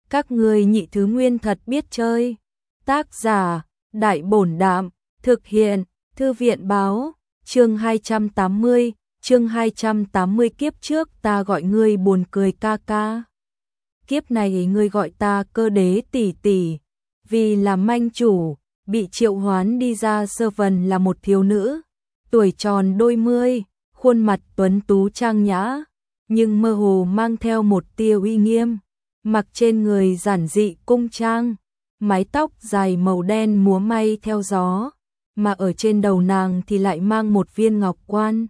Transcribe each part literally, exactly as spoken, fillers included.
Các ngươi nhị thứ nguyên thật biết chơi. Tác giả, Đại Bổn Đạm, thực hiện, Thư viện Báo, chương hai trăm tám mươi, chương hai trăm tám mươi kiếp trước ta gọi ngươi buồn cười ca ca. Kiếp này ngươi gọi ta cơ đế tỷ tỷ, vì là manh chủ, bị triệu hoán đi ra sơ vần là một thiếu nữ, tuổi tròn đôi mươi, khuôn mặt tuấn tú trang nhã, nhưng mơ hồ mang theo một tia uy nghiêm, mặc trên người giản dị cung trang, mái tóc dài màu đen múa may theo gió, mà ở trên đầu nàng thì lại mang một viên ngọc quan.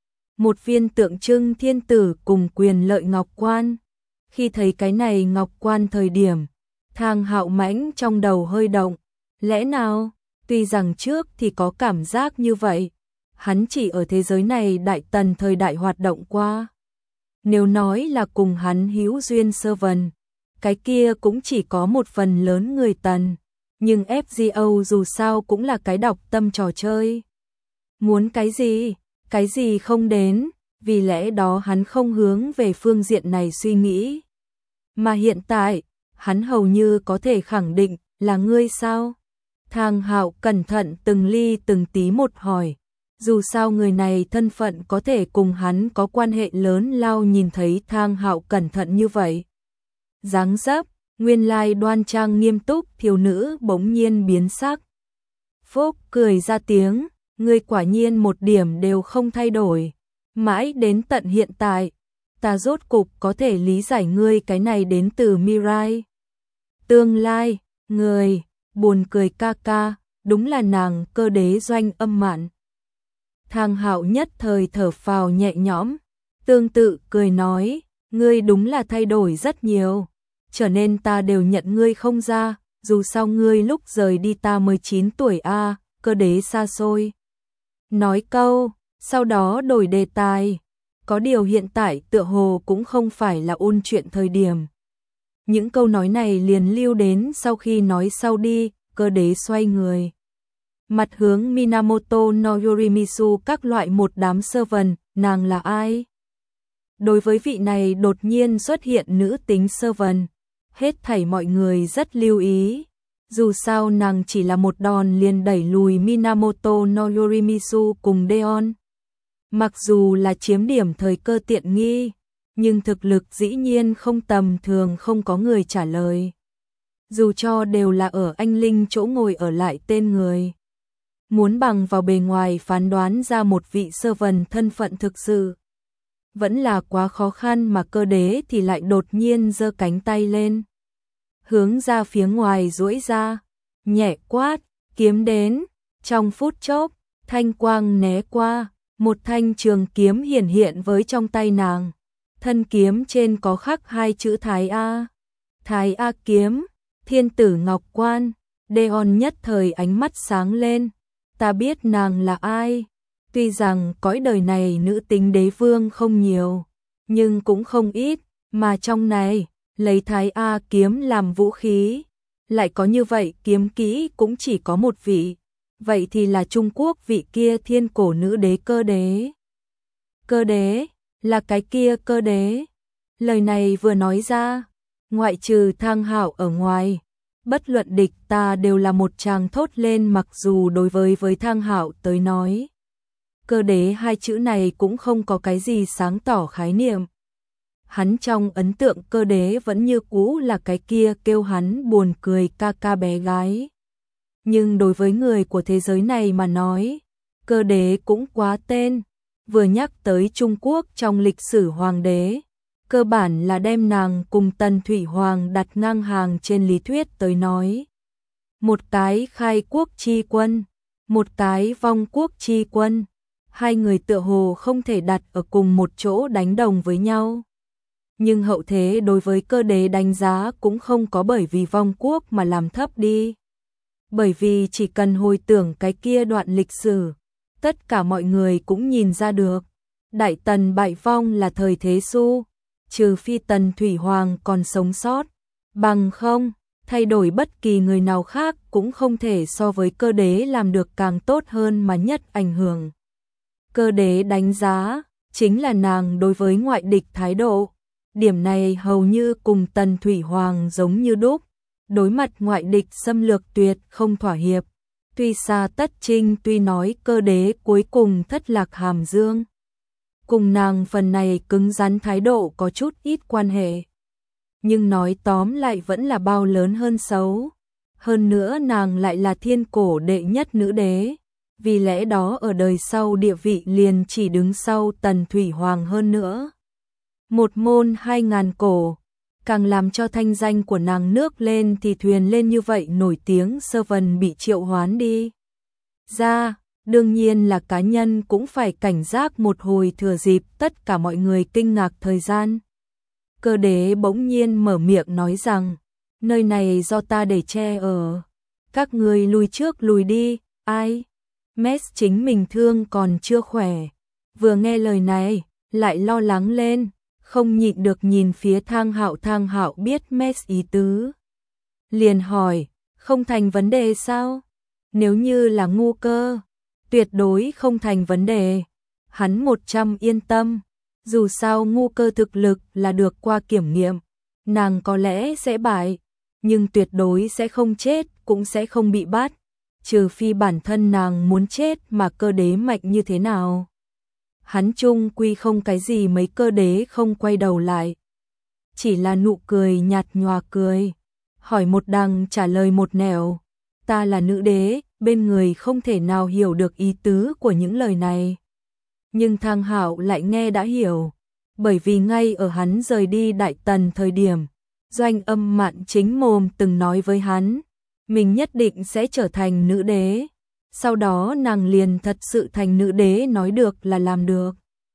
Một viên tượng trưng thiên tử cùng quyền lợi ngọc quan. Khi thấy cái này ngọc quan thời điểm, Thang Hạo Mãnh trong đầu hơi động, lẽ nào, tuy rằng trước thì có cảm giác như vậy, hắn chỉ ở thế giới này đại tần thời đại hoạt động qua. Nếu nói là cùng hắn hữu duyên sơ vần, cái kia cũng chỉ có một phần lớn người tần, nhưng ép giê o dù sao cũng là cái đọc tâm trò chơi. Muốn cái gì, cái gì không đến, vì lẽ đó hắn không hướng về phương diện này suy nghĩ. Mà hiện tại, hắn hầu như có thể khẳng định là ngươi sao? Thang Hạo cẩn thận từng ly từng tí một hỏi, dù sao người này thân phận có thể cùng hắn có quan hệ lớn lao. Nhìn thấy Thang Hạo cẩn thận như vậy, dáng dấp, nguyên lai đoan trang nghiêm túc thiếu nữ bỗng nhiên biến sắc. Phúc cười ra tiếng, ngươi quả nhiên một điểm đều không thay đổi, mãi đến tận hiện tại, ta rốt cục có thể lý giải ngươi cái này đến từ Mirai. Tương lai, người, buồn cười ca ca, đúng là nàng cơ đế Doanh Âm Mạn. Thang Hạo nhất thời thở phào nhẹ nhõm, tương tự cười nói, ngươi đúng là thay đổi rất nhiều, trở nên ta đều nhận ngươi không ra, dù sao ngươi lúc rời đi ta mới chín tuổi a, à, cơ đế xa xôi. Nói câu, sau đó đổi đề tài, có điều hiện tại tựa hồ cũng không phải là ôn chuyện thời điểm. Những câu nói này liền lưu đến sau khi nói sau đi, cơ đế xoay người. Mặt hướng Minamoto no Yorimizu các loại một đám sơ vần, nàng là ai? Đối với vị này đột nhiên xuất hiện nữ tính sơ vần, hết thảy mọi người rất lưu ý. Dù sao nàng chỉ là một đòn liền đẩy lùi Minamoto no Yorimizu cùng Deon. Mặc dù là chiếm điểm thời cơ tiện nghi, nhưng thực lực dĩ nhiên không tầm thường, không có người trả lời. Dù cho đều là ở anh linh chỗ ngồi ở lại tên người. Muốn bằng vào bề ngoài phán đoán ra một vị sơ vần thân phận thực sự, vẫn là quá khó khăn, mà cơ đế thì lại đột nhiên giơ cánh tay lên. Hướng ra phía ngoài duỗi ra, nhẹ quát, kiếm đến, trong phút chốc, thanh quang né qua, một thanh trường kiếm hiển hiện với trong tay nàng. Thân kiếm trên có khắc hai chữ Thái A. Thái A kiếm, thiên tử ngọc quan. Deon nhất thời ánh mắt sáng lên, ta biết nàng là ai. Tuy rằng cõi đời này nữ tính đế vương không nhiều, nhưng cũng không ít, mà trong này, lấy Thái A kiếm làm vũ khí, lại có như vậy kiếm kỹ cũng chỉ có một vị, vậy thì là Trung Quốc vị kia thiên cổ nữ đế cơ đế. Cơ đế, là cái kia cơ đế. Lời này vừa nói ra, ngoại trừ Thang Hạo ở ngoài, bất luận địch ta đều là một tràng thốt lên, mặc dù đối với với Thang Hạo tới nói, cơ đế hai chữ này cũng không có cái gì sáng tỏ khái niệm. Hắn trong ấn tượng cơ đế vẫn như cũ là cái kia kêu hắn buồn cười ca ca bé gái. Nhưng đối với người của thế giới này mà nói, cơ đế cũng quá tên. Vừa nhắc tới Trung Quốc trong lịch sử hoàng đế, cơ bản là đem nàng cùng Tần Thủy Hoàng đặt ngang hàng trên lý thuyết tới nói. Một cái khai quốc chi quân, một cái vong quốc chi quân, hai người tựa hồ không thể đặt ở cùng một chỗ đánh đồng với nhau. Nhưng hậu thế đối với cơ đế đánh giá cũng không có bởi vì vong quốc mà làm thấp đi. Bởi vì chỉ cần hồi tưởng cái kia đoạn lịch sử, tất cả mọi người cũng nhìn ra được, Đại Tần bại vong là thời thế xu, trừ phi Tần Thủy Hoàng còn sống sót, bằng không, thay đổi bất kỳ người nào khác cũng không thể so với cơ đế làm được càng tốt hơn mà nhất ảnh hưởng. Cơ đế đánh giá, chính là nàng đối với ngoại địch thái độ, điểm này hầu như cùng Tần Thủy Hoàng giống như đúc, đối mặt ngoại địch xâm lược tuyệt không thỏa hiệp. Tuy xa tất trinh, tuy nói cơ đế cuối cùng thất lạc hàm dương, cùng nàng phần này cứng rắn thái độ có chút ít quan hệ. Nhưng nói tóm lại vẫn là bao lớn hơn xấu. Hơn nữa nàng lại là thiên cổ đệ nhất nữ đế, vì lẽ đó ở đời sau địa vị liền chỉ đứng sau Tần Thủy Hoàng hơn nữa. Một môn hai ngàn cổ, càng làm cho thanh danh của nàng nước lên thì thuyền lên như vậy nổi tiếng. Sơ Vân bị triệu hoán đi ra, đương nhiên là cá nhân cũng phải cảnh giác một hồi. Thừa dịp tất cả mọi người kinh ngạc thời gian, cơ đế bỗng nhiên mở miệng nói rằng, nơi này do ta để che ở, các người lùi trước lùi đi. Ai? Mess chính mình thương còn chưa khỏe, vừa nghe lời này lại lo lắng lên, không nhịn được nhìn phía Thang Hạo. Thang Hạo biết Mess ý tứ, liền hỏi, không thành vấn đề sao? Nếu như là ngu cơ, tuyệt đối không thành vấn đề. Hắn một trăm yên tâm, dù sao ngu cơ thực lực là được qua kiểm nghiệm, nàng có lẽ sẽ bại, nhưng tuyệt đối sẽ không chết, cũng sẽ không bị bắt, trừ phi bản thân nàng muốn chết. Mà cơ đế mạnh như thế nào? Hắn chung quy không cái gì mấy. Cơ đế không quay đầu lại, chỉ là nụ cười nhạt nhòa cười, hỏi một đằng trả lời một nẻo. Ta là nữ đế, bên người không thể nào hiểu được ý tứ của những lời này. Nhưng Thang Hạo lại nghe đã hiểu, bởi vì ngay ở hắn rời đi Đại Tần thời điểm, Doanh Âm Mạn chính mồm từng nói với hắn, mình nhất định sẽ trở thành nữ đế. Sau đó nàng liền thật sự thành nữ đế, nói được là làm được.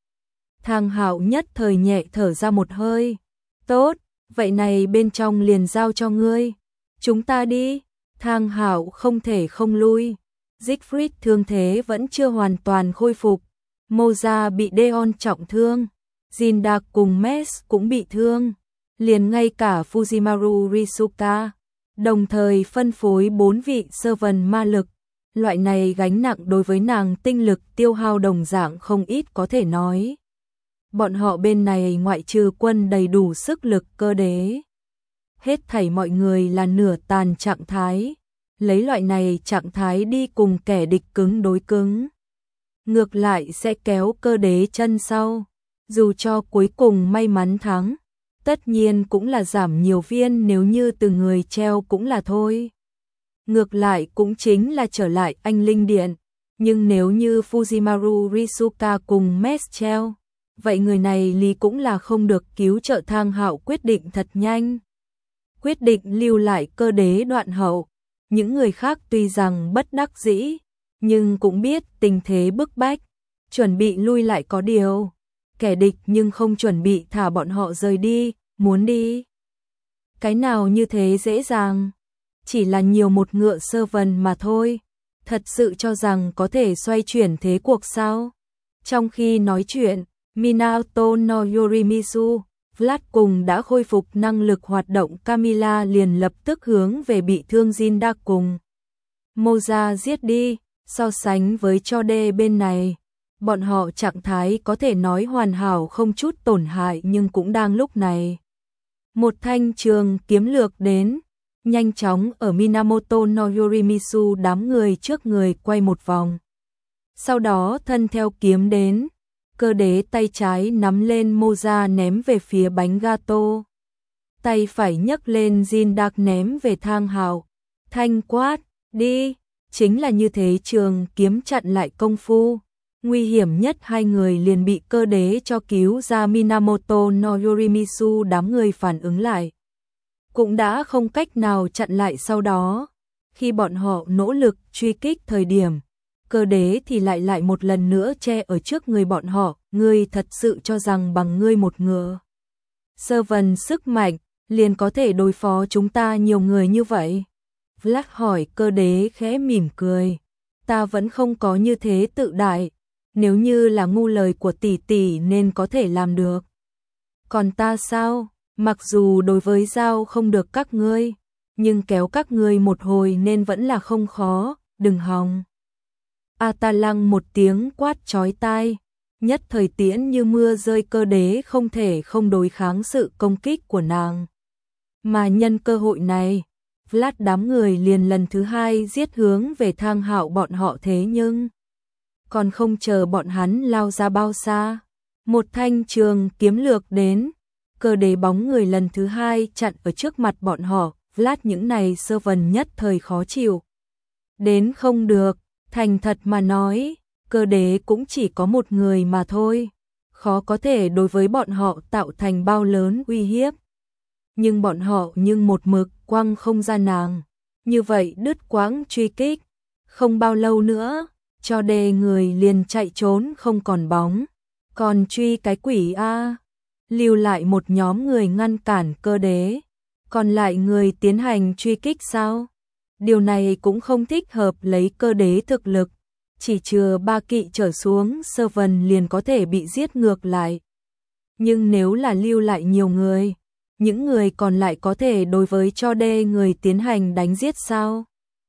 Thang Hạo nhất thời nhẹ thở ra một hơi. Tốt, vậy này bên trong liền giao cho ngươi. Chúng ta đi. Thang Hạo không thể không lui. Siegfried thương thế vẫn chưa hoàn toàn khôi phục. Moza bị Deon trọng thương. Jindak cùng Mess cũng bị thương. Liền ngay cả Fujimaru Risuka. Đồng thời phân phối bốn vị sơ vần ma lực. Loại này gánh nặng đối với nàng tinh lực tiêu hao đồng dạng không ít, có thể nói. Bọn họ bên này ngoại trừ quân đầy đủ sức lực cơ đế, hết thảy mọi người là nửa tàn trạng thái. Lấy loại này trạng thái đi cùng kẻ địch cứng đối cứng, ngược lại sẽ kéo cơ đế chân sau. Dù cho cuối cùng may mắn thắng, tất nhiên cũng là giảm nhiều viên, nếu như từ người treo cũng là thôi. Ngược lại cũng chính là trở lại anh linh điện. Nhưng nếu như Fujimaru Risuka cùng Mess treo, vậy người này lý cũng là không được cứu trợ. Thang Hạo quyết định thật nhanh, quyết định lưu lại cơ đế đoạn hậu. Những người khác tuy rằng bất đắc dĩ, nhưng cũng biết tình thế bức bách, chuẩn bị lui lại. Có điều, kẻ địch nhưng không chuẩn bị thả bọn họ rời đi, muốn đi. Cái nào như thế dễ dàng, chỉ là nhiều một ngựa sơ vần mà thôi. Thật sự cho rằng có thể xoay chuyển thế cuộc sao? Trong khi nói chuyện, Minato no Yorimizu, Vlad cùng đã khôi phục năng lực hoạt động. Camilla liền lập tức hướng về bị thương Jinda cùng Moza giết đi. So sánh với Chode bên này, bọn họ trạng thái có thể nói hoàn hảo không chút tổn hại, nhưng cũng đang lúc này. Một thanh trường kiếm lược đến, nhanh chóng ở Minamoto no Yorimizu đám người trước người quay một vòng. Sau đó thân theo kiếm đến, cơ đế tay trái nắm lên Moza ném về phía bánh gato. Tay phải nhấc lên Jindak ném về Thang Hạo. Thanh quát, đi, chính là như thế. Trường kiếm chặn lại công phu. Nguy hiểm nhất hai người liền bị cơ đế cho cứu ra. Minamoto no Yorimizu đám người phản ứng lại, cũng đã không cách nào chặn lại. Sau đó, khi bọn họ nỗ lực truy kích thời điểm, cơ đế thì lại lại một lần nữa che ở trước người bọn họ. Ngươi thật sự cho rằng bằng ngươi một ngựa sơ vần sức mạnh liền có thể đối phó chúng ta nhiều người như vậy? Vlad hỏi. Cơ đế khẽ mỉm cười. Ta vẫn không có như thế tự đại. Nếu như là ngu lời của tỷ tỷ nên có thể làm được. Còn ta sao? Mặc dù đối với giao không được các ngươi, nhưng kéo các ngươi một hồi nên vẫn là không khó, đừng hòng. A Ta Lăng một tiếng quát chói tai, nhất thời tiễn như mưa rơi, cơ đế không thể không đối kháng sự công kích của nàng. Mà nhân cơ hội này, Vlad đám người liền lần thứ hai giết hướng về Thang Hạo bọn họ, thế nhưng còn không chờ bọn hắn lao ra bao xa, một thanh trường kiếm lược đến, cơ đế bóng người lần thứ hai chặn ở trước mặt bọn họ. Vlad những này sơ vần nhất thời khó chịu đến không được, thành thật mà nói, cơ đế cũng chỉ có một người mà thôi, khó có thể đối với bọn họ tạo thành bao lớn uy hiếp. Nhưng bọn họ nhưng một mực quăng không ra nàng, như vậy đứt quãng truy kích, không bao lâu nữa, cho đê người liền chạy trốn không còn bóng, còn truy cái quỷ a. Lưu lại một nhóm người ngăn cản cơ đế, còn lại người tiến hành truy kích sao? Điều này cũng không thích hợp, lấy cơ đế thực lực, chỉ chừa ba kỵ trở xuống sơ vần liền có thể bị giết ngược lại. Nhưng nếu là lưu lại nhiều người, những người còn lại có thể đối với cho đê người tiến hành đánh giết sao?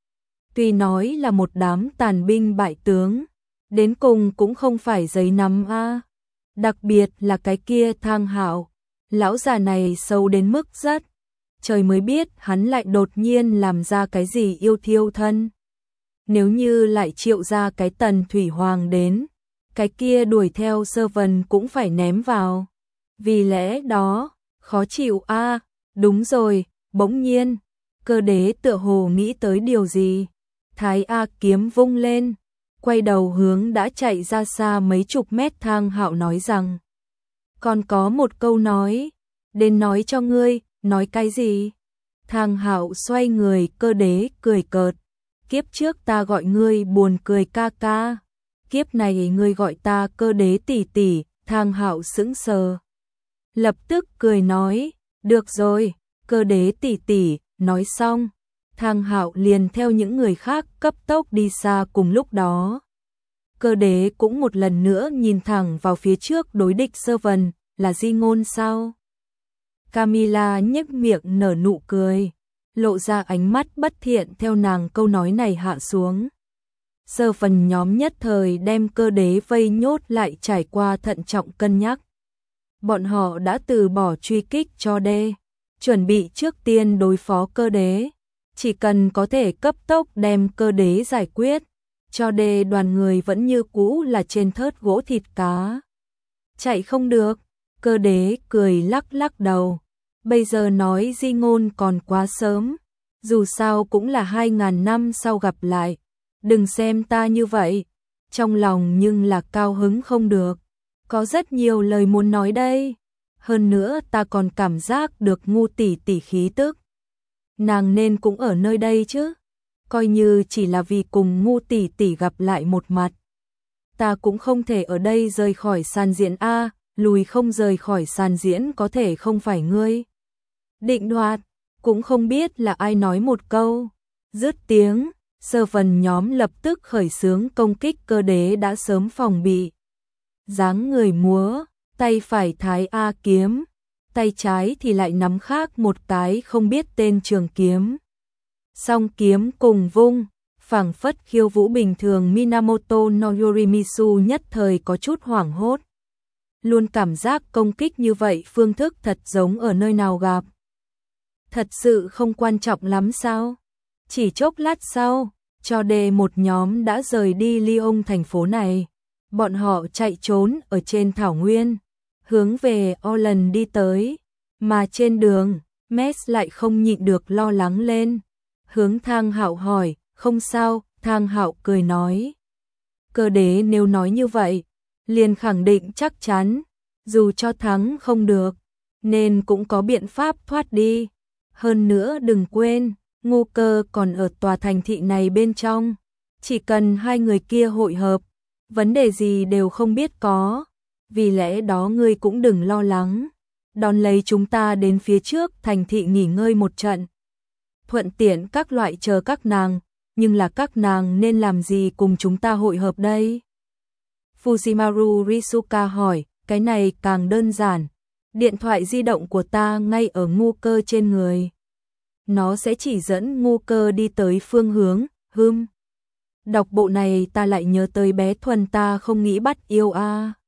Tuy nói là một đám tàn binh bại tướng, đến cùng cũng không phải giấy nắm a. Đặc biệt là cái kia Thang Hạo, lão già này sâu đến mức rất, trời mới biết hắn lại đột nhiên làm ra cái gì yêu thiêu thân. Nếu như lại triệu ra cái Tần Thủy Hoàng đến, cái kia đuổi theo sơ vần cũng phải ném vào. Vì lẽ đó, khó chịu a. À, đúng rồi, bỗng nhiên, cơ đế tựa hồ nghĩ tới điều gì. Thái A kiếm vung lên, quay đầu hướng đã chạy ra xa mấy chục mét Thang Hạo nói rằng: còn có một câu nói, đến nói cho ngươi. Nói cái gì? Thang Hạo xoay người, cơ đế cười cợt: kiếp trước ta gọi ngươi buồn cười ca ca, kiếp này ngươi gọi ta cơ đế tỷ tỷ. Thang Hạo sững sờ, lập tức cười nói: được rồi, cơ đế tỷ tỷ. Nói xong, Thang Hạo liền theo những người khác cấp tốc đi xa. Cùng lúc đó, cơ đế cũng một lần nữa nhìn thẳng vào phía trước đối địch sơ vần, là Di Ngôn sao? Camilla nhếch miệng nở nụ cười, lộ ra ánh mắt bất thiện theo nàng câu nói này hạ xuống. Sơ phần nhóm nhất thời đem cơ đế vây nhốt lại, trải qua thận trọng cân nhắc. Bọn họ đã từ bỏ truy kích cho đê, chuẩn bị trước tiên đối phó cơ đế. Chỉ cần có thể cấp tốc đem cơ đế giải quyết, cho đê đoàn người vẫn như cũ là trên thớt gỗ thịt cá. Chạy không được, cơ đế cười lắc lắc đầu. Bây giờ nói Di Ngôn còn quá sớm, dù sao cũng là hai ngàn năm sau gặp lại. Đừng xem ta như vậy, trong lòng nhưng là cao hứng không được. Có rất nhiều lời muốn nói đây. Hơn nữa ta còn cảm giác được Ngu tỷ tỷ khí tức. Nàng nên cũng ở nơi đây chứ. Coi như chỉ là vì cùng Ngu tỷ tỷ gặp lại một mặt, ta cũng không thể ở đây rời khỏi sàn diễn a. Lùi không rời khỏi sàn diễn có thể không phải ngươi định đoạt. Cũng không biết là ai nói một câu, dứt tiếng, sơ phần nhóm lập tức khởi xướng công kích. Cơ đế đã sớm phòng bị, dáng người múa, tay phải Thái A kiếm, tay trái thì lại nắm khác một cái không biết tên trường kiếm. Song kiếm cùng vung, phảng phất khiêu vũ bình thường. Minamoto no Yorimitsu nhất thời có chút hoảng hốt. Luôn cảm giác công kích như vậy phương thức thật giống ở nơi nào gặp. Thật sự không quan trọng lắm sao? Chỉ chốc lát sau, cho đê một nhóm đã rời đi Lyon thành phố này. Bọn họ chạy trốn ở trên thảo nguyên, hướng về Orland đi tới. Mà trên đường, Mess lại không nhịn được lo lắng lên. Hướng Thang Hạo hỏi: không sao? Thang Hạo cười nói: cơ đế nếu nói như vậy, liền khẳng định chắc chắn, dù cho thắng không được, nên cũng có biện pháp thoát đi. Hơn nữa đừng quên, Ngu Cơ còn ở tòa thành thị này bên trong. Chỉ cần hai người kia hội hợp, vấn đề gì đều không biết có. Vì lẽ đó ngươi cũng đừng lo lắng. Đón lấy chúng ta đến phía trước thành thị nghỉ ngơi một trận. Thuận tiện các loại chờ các nàng, nhưng là các nàng nên làm gì cùng chúng ta hội hợp đây? Fujimaru Risuka hỏi. Cái này càng đơn giản. Điện thoại di động của ta ngay ở Ngu Cơ trên người. Nó sẽ chỉ dẫn Ngu Cơ đi tới phương hướng. Hừm. Đọc bộ này ta lại nhớ tới bé Thuần ta không nghĩ bắt yêu a. À.